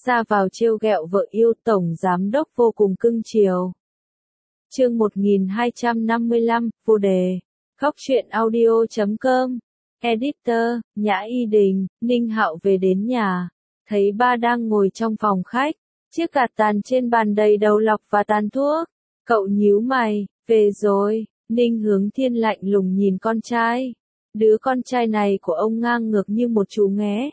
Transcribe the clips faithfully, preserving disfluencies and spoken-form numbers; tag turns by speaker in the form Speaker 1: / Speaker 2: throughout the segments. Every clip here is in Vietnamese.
Speaker 1: ra vào trêu ghẹo vợ yêu, tổng giám đốc vô cùng cưng chiều. Chương một nghìn hai trăm năm mươi lăm, vô đề. Góc truyện audio chấm com. Editor, Nhã Y Đình. Ninh Hạo về đến nhà, thấy ba đang ngồi trong phòng khách, chiếc gạt tàn trên bàn đầy đầu lọc và tàn thuốc. Cậu nhíu mày, về rồi. Ninh Hướng Thiên lạnh lùng nhìn con trai. Đứa con trai này của ông ngang ngược như một chú nghé.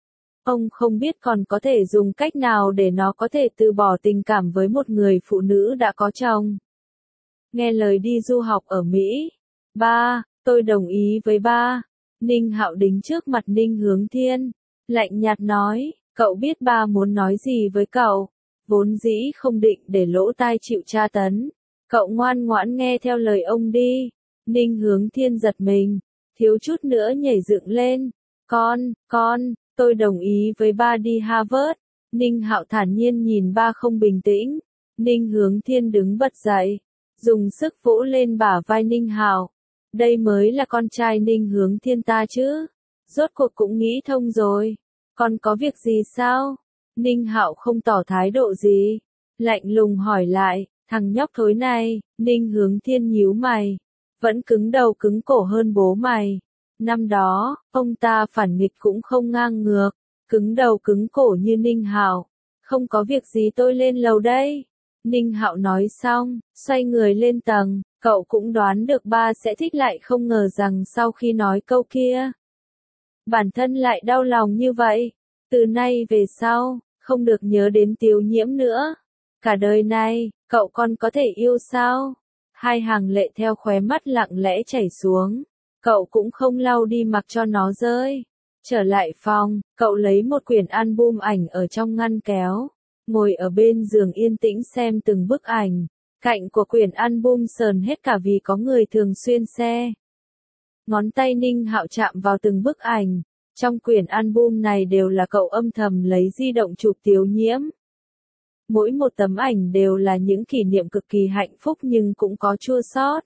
Speaker 1: Ông không biết còn có thể dùng cách nào để nó có thể từ bỏ tình cảm với một người phụ nữ đã có chồng. Nghe lời đi du học ở Mỹ. Ba, tôi đồng ý với ba. Ninh Hạo đính trước mặt Ninh Hướng Thiên, lạnh nhạt nói, cậu biết ba muốn nói gì với cậu. Vốn dĩ không định để lỗ tai chịu tra tấn. Cậu ngoan ngoãn nghe theo lời ông đi. Ninh Hướng Thiên giật mình, thiếu chút nữa nhảy dựng lên. Con, con, tôi đồng ý với ba đi Harvard. Ninh Hạo thản nhiên nhìn ba không bình tĩnh. Ninh Hướng Thiên đứng bật dậy, dùng sức vỗ lên bả vai Ninh Hạo. Đây mới là con trai Ninh Hướng Thiên ta chứ. Rốt cuộc cũng nghĩ thông rồi. Con có việc gì sao? Ninh Hạo không tỏ thái độ gì, lạnh lùng hỏi lại, thằng nhóc thối này. Ninh Hướng Thiên nhíu mày, vẫn cứng đầu cứng cổ hơn bố mày. Năm đó, ông ta phản nghịch cũng không ngang ngược, cứng đầu cứng cổ như Ninh Hạo. Không có việc gì, tôi lên lầu đây. Ninh Hạo nói xong, xoay người lên tầng. Cậu cũng đoán được ba sẽ thích, lại không ngờ rằng sau khi nói câu kia, bản thân lại đau lòng như vậy. Từ nay về sau, không được nhớ đến Tiếu Nhiễm nữa. Cả đời này, cậu còn có thể yêu sao? Hai hàng lệ theo khóe mắt lặng lẽ chảy xuống. Cậu cũng không lau đi mặc cho nó rơi. Trở lại phòng, cậu lấy một quyển album ảnh ở trong ngăn kéo, ngồi ở bên giường yên tĩnh xem từng bức ảnh. Cạnh của quyển album sờn hết cả vì có người thường xuyên xe. Ngón tay Ninh Hạo chạm vào từng bức ảnh. Trong quyển album này đều là cậu âm thầm lấy di động chụp Tiếu Nhiễm. Mỗi một tấm ảnh đều là những kỷ niệm cực kỳ hạnh phúc nhưng cũng có chua xót.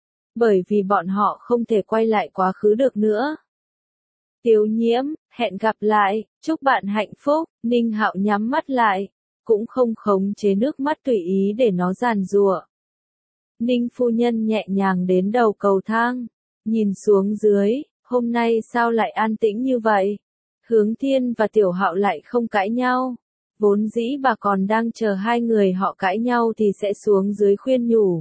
Speaker 1: Bởi vì bọn họ không thể quay lại quá khứ được nữa. Tiếu Nhiễm, hẹn gặp lại, chúc bạn hạnh phúc. Ninh Hạo nhắm mắt lại, cũng không khống chế nước mắt tùy ý để nó giàn giụa. Ninh phu nhân nhẹ nhàng đến đầu cầu thang, nhìn xuống dưới, hôm nay sao lại an tĩnh như vậy? Hướng Thiên và Tiểu Hạo lại không cãi nhau. Vốn dĩ bà còn đang chờ hai người họ cãi nhau thì sẽ xuống dưới khuyên nhủ.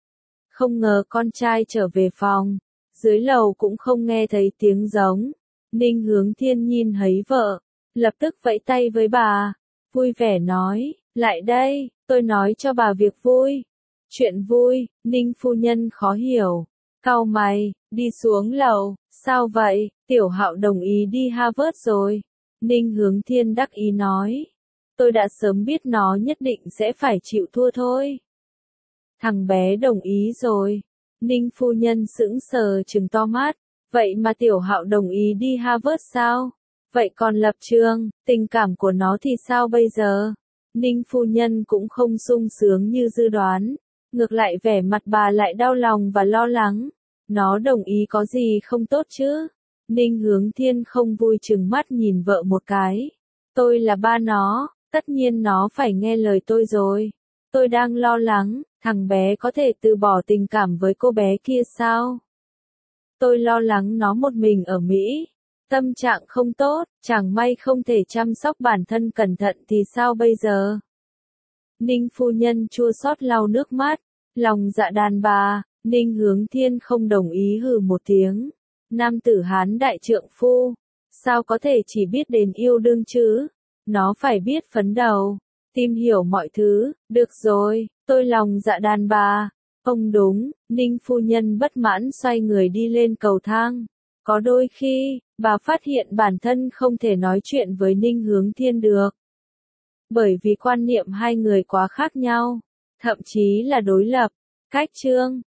Speaker 1: Không ngờ con trai trở về phòng, dưới lầu cũng không nghe thấy tiếng giống. Ninh Hướng Thiên nhìn thấy vợ, lập tức vẫy tay với bà, vui vẻ nói, lại đây, tôi nói cho bà việc vui. Chuyện vui. Ninh phu nhân khó hiểu, cau mày, đi xuống lầu, sao vậy? Tiểu Hạo đồng ý đi Harvard rồi. Ninh Hướng Thiên đắc ý nói, tôi đã sớm biết nó nhất định sẽ phải chịu thua thôi. Thằng bé đồng ý rồi. Ninh phu nhân sững sờ trừng to mắt, vậy mà Tiểu Hạo đồng ý đi Harvard sao? Vậy còn lập trường, tình cảm của nó thì sao bây giờ? Ninh phu nhân cũng không sung sướng như dự đoán. Ngược lại vẻ mặt bà lại đau lòng và lo lắng. Nó đồng ý có gì không tốt chứ? Ninh Hướng Thiên không vui trừng mắt nhìn vợ một cái. Tôi là ba nó, tất nhiên nó phải nghe lời tôi rồi. Tôi đang lo lắng, thằng bé có thể từ bỏ tình cảm với cô bé kia sao? Tôi lo lắng nó một mình ở Mỹ. Tâm trạng không tốt, chẳng may không thể chăm sóc bản thân cẩn thận thì sao bây giờ? Ninh phu nhân chua xót lau nước mắt, lòng dạ đàn bà. Ninh Hướng Thiên không đồng ý hừ một tiếng. Nam tử Hán đại trượng phu, sao có thể chỉ biết đến yêu đương chứ? Nó phải biết phấn đấu, tìm hiểu mọi thứ. Được rồi, tôi lòng dạ đàn bà. Không đúng. Ninh phu nhân bất mãn xoay người đi lên cầu thang. Có đôi khi, bà phát hiện bản thân không thể nói chuyện với Ninh Hướng Thiên được. Bởi vì quan niệm hai người quá khác nhau, thậm chí là đối lập. Cách chương